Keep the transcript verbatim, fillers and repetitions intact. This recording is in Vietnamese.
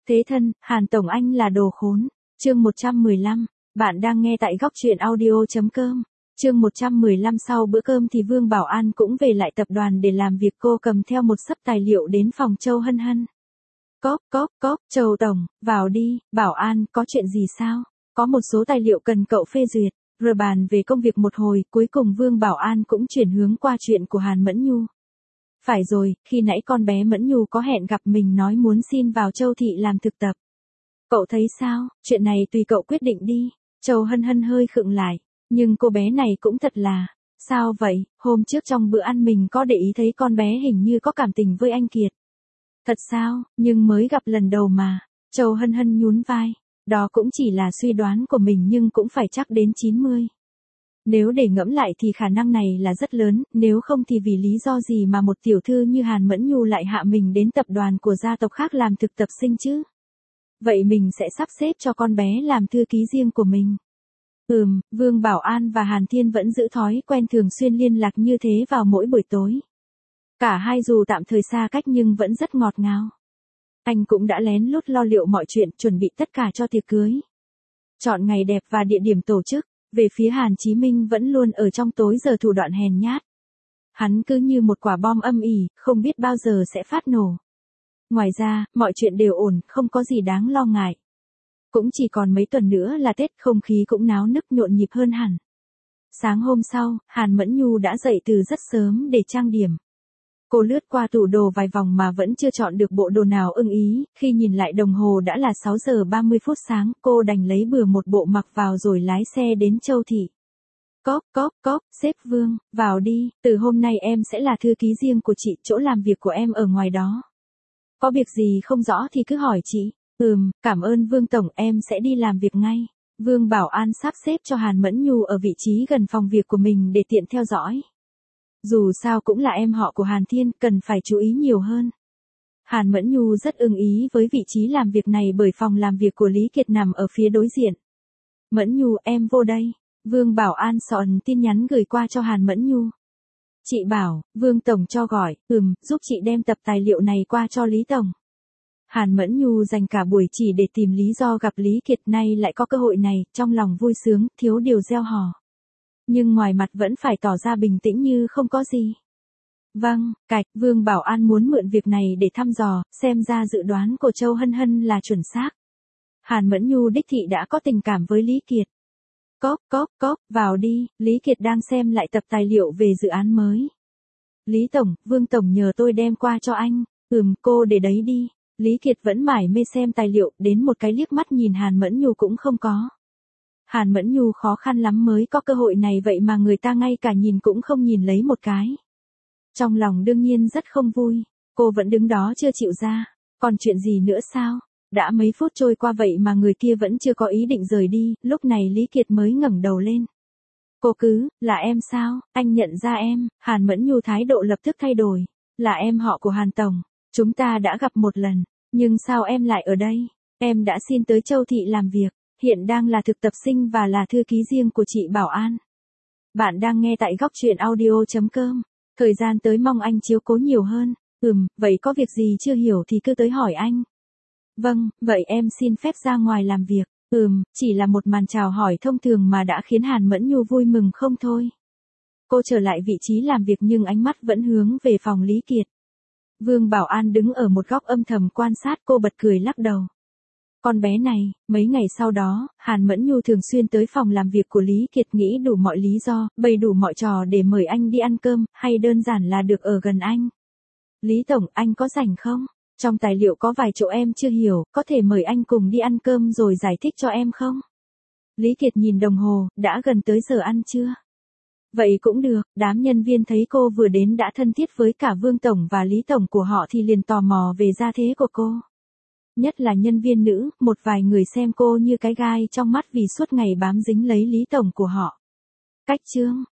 Thế thân, Hàn Tổng anh là đồ khốn. Chương một trăm mười lăm, bạn đang nghe tại góc truyện audio.com. Chương một trăm mười lăm sau bữa cơm thì Vương Bảo An cũng về lại tập đoàn để làm việc, cô cầm theo một xấp tài liệu đến phòng Châu Hân Hân. Cóp cóp cóp, Châu Tổng, vào đi. Bảo An, có chuyện gì sao? Có một số tài liệu cần cậu phê duyệt. Rồi bàn về công việc một hồi, cuối cùng Vương Bảo An cũng chuyển hướng qua chuyện của Hàn Mẫn Nhu. Phải rồi, khi nãy con bé Mẫn Nhu có hẹn gặp mình nói muốn xin vào Châu Thị làm thực tập. Cậu thấy sao? Chuyện này tùy cậu quyết định đi. Châu Hân Hân hơi khựng lại. Nhưng cô bé này cũng thật là... Sao vậy? Hôm trước trong bữa ăn mình có để ý thấy con bé hình như có cảm tình với anh Kiệt. Thật sao? Nhưng mới gặp lần đầu mà. Châu Hân Hân nhún vai. Đó cũng chỉ là suy đoán của mình nhưng cũng phải chắc đến chín mươi. Nếu để ngẫm lại thì khả năng này là rất lớn, nếu không thì vì lý do gì mà một tiểu thư như Hàn Mẫn Nhu lại hạ mình đến tập đoàn của gia tộc khác làm thực tập sinh chứ? Vậy mình sẽ sắp xếp cho con bé làm thư ký riêng của mình. Ừm, Vương Bảo An và Hàn Thiên vẫn giữ thói quen thường xuyên liên lạc như thế vào mỗi buổi tối. Cả hai dù tạm thời xa cách nhưng vẫn rất ngọt ngào. Anh cũng đã lén lút lo liệu mọi chuyện, chuẩn bị tất cả cho tiệc cưới. Chọn ngày đẹp và địa điểm tổ chức. Về phía Hàn Chí Minh vẫn luôn ở trong tối giờ thủ đoạn hèn nhát. Hắn cứ như một quả bom âm ỉ, không biết bao giờ sẽ phát nổ. Ngoài ra, mọi chuyện đều ổn, không có gì đáng lo ngại. Cũng chỉ còn mấy tuần nữa là Tết, không khí cũng náo nức nhộn nhịp hơn hẳn. Sáng hôm sau, Hàn Mẫn Nhu đã dậy từ rất sớm để trang điểm. Cô lướt qua tủ đồ vài vòng mà vẫn chưa chọn được bộ đồ nào ưng ý, khi nhìn lại đồng hồ đã là sáu giờ ba mươi phút sáng, cô đành lấy bừa một bộ mặc vào rồi lái xe đến Châu Thị. Cóp cóp cóp, sếp Vương, vào đi, từ hôm nay em sẽ là thư ký riêng của chị, chỗ làm việc của em ở ngoài đó. Có việc gì không rõ thì cứ hỏi chị. Ừm, cảm ơn Vương Tổng, em sẽ đi làm việc ngay. Vương Bảo An sắp xếp cho Hàn Mẫn Nhu ở vị trí gần phòng việc của mình để tiện theo dõi. Dù sao cũng là em họ của Hàn Thiên, cần phải chú ý nhiều hơn. Hàn Mẫn Nhu rất ưng ý với vị trí làm việc này bởi phòng làm việc của Lý Kiệt nằm ở phía đối diện. Mẫn Nhu, em vô đây. Vương Bảo An soạn tin nhắn gửi qua cho Hàn Mẫn Nhu. Chị bảo, Vương Tổng cho gọi, ừm, giúp chị đem tập tài liệu này qua cho Lý Tổng. Hàn Mẫn Nhu dành cả buổi chỉ để tìm lý do gặp Lý Kiệt, nay lại có cơ hội này, trong lòng vui sướng, thiếu điều gieo hò. Nhưng ngoài mặt vẫn phải tỏ ra bình tĩnh như không có gì. Vâng, cạch, Vương Bảo An muốn mượn việc này để thăm dò, xem ra dự đoán của Châu Hân Hân là chuẩn xác. Hàn Mẫn Nhu đích thị đã có tình cảm với Lý Kiệt. Cóp cóp cóp, vào đi, Lý Kiệt đang xem lại tập tài liệu về dự án mới. Lý Tổng, Vương Tổng nhờ tôi đem qua cho anh. Ừm, cô để đấy đi. Lý Kiệt vẫn mải mê xem tài liệu, đến một cái liếc mắt nhìn Hàn Mẫn Nhu cũng không có. Hàn Mẫn Nhu khó khăn lắm mới có cơ hội này vậy mà người ta ngay cả nhìn cũng không nhìn lấy một cái. Trong lòng đương nhiên rất không vui, cô vẫn đứng đó chưa chịu ra. Còn chuyện gì nữa sao? Đã mấy phút trôi qua vậy mà người kia vẫn chưa có ý định rời đi, lúc này Lý Kiệt mới ngẩng đầu lên. Cô cứ, là em sao? Anh nhận ra em. Hàn Mẫn Nhu thái độ lập tức thay đổi. Là em họ của Hàn Tổng. Chúng ta đã gặp một lần, nhưng sao em lại ở đây? Em đã xin tới Châu Thị làm việc, hiện đang là thực tập sinh và là thư ký riêng của chị Bảo An. Bạn đang nghe tại góc truyện audio.com. Thời gian tới mong anh chiếu cố nhiều hơn. Ừm, vậy có việc gì chưa hiểu thì cứ tới hỏi anh. Vâng, vậy em xin phép ra ngoài làm việc. Ừm, chỉ là một màn chào hỏi thông thường mà đã khiến Hàn Mẫn Nhu vui mừng không thôi. Cô trở lại vị trí làm việc nhưng ánh mắt vẫn hướng về phòng Lý Kiệt. Vương Bảo An đứng ở một góc âm thầm quan sát, cô bật cười lắc đầu. Con bé này, mấy ngày sau đó, Hàn Mẫn Nhu thường xuyên tới phòng làm việc của Lý Kiệt nghĩ đủ mọi lý do, bày đủ mọi trò để mời anh đi ăn cơm, hay đơn giản là được ở gần anh. Lý Tổng, anh có rảnh không? Trong tài liệu có vài chỗ em chưa hiểu, có thể mời anh cùng đi ăn cơm rồi giải thích cho em không? Lý Kiệt nhìn đồng hồ, đã gần tới giờ ăn trưa. Vậy cũng được, đám nhân viên thấy cô vừa đến đã thân thiết với cả Vương Tổng và Lý Tổng của họ thì liền tò mò về gia thế của cô. Nhất là nhân viên nữ, một vài người xem cô như cái gai trong mắt vì suốt ngày bám dính lấy Lý Tổng của họ. Cách chương,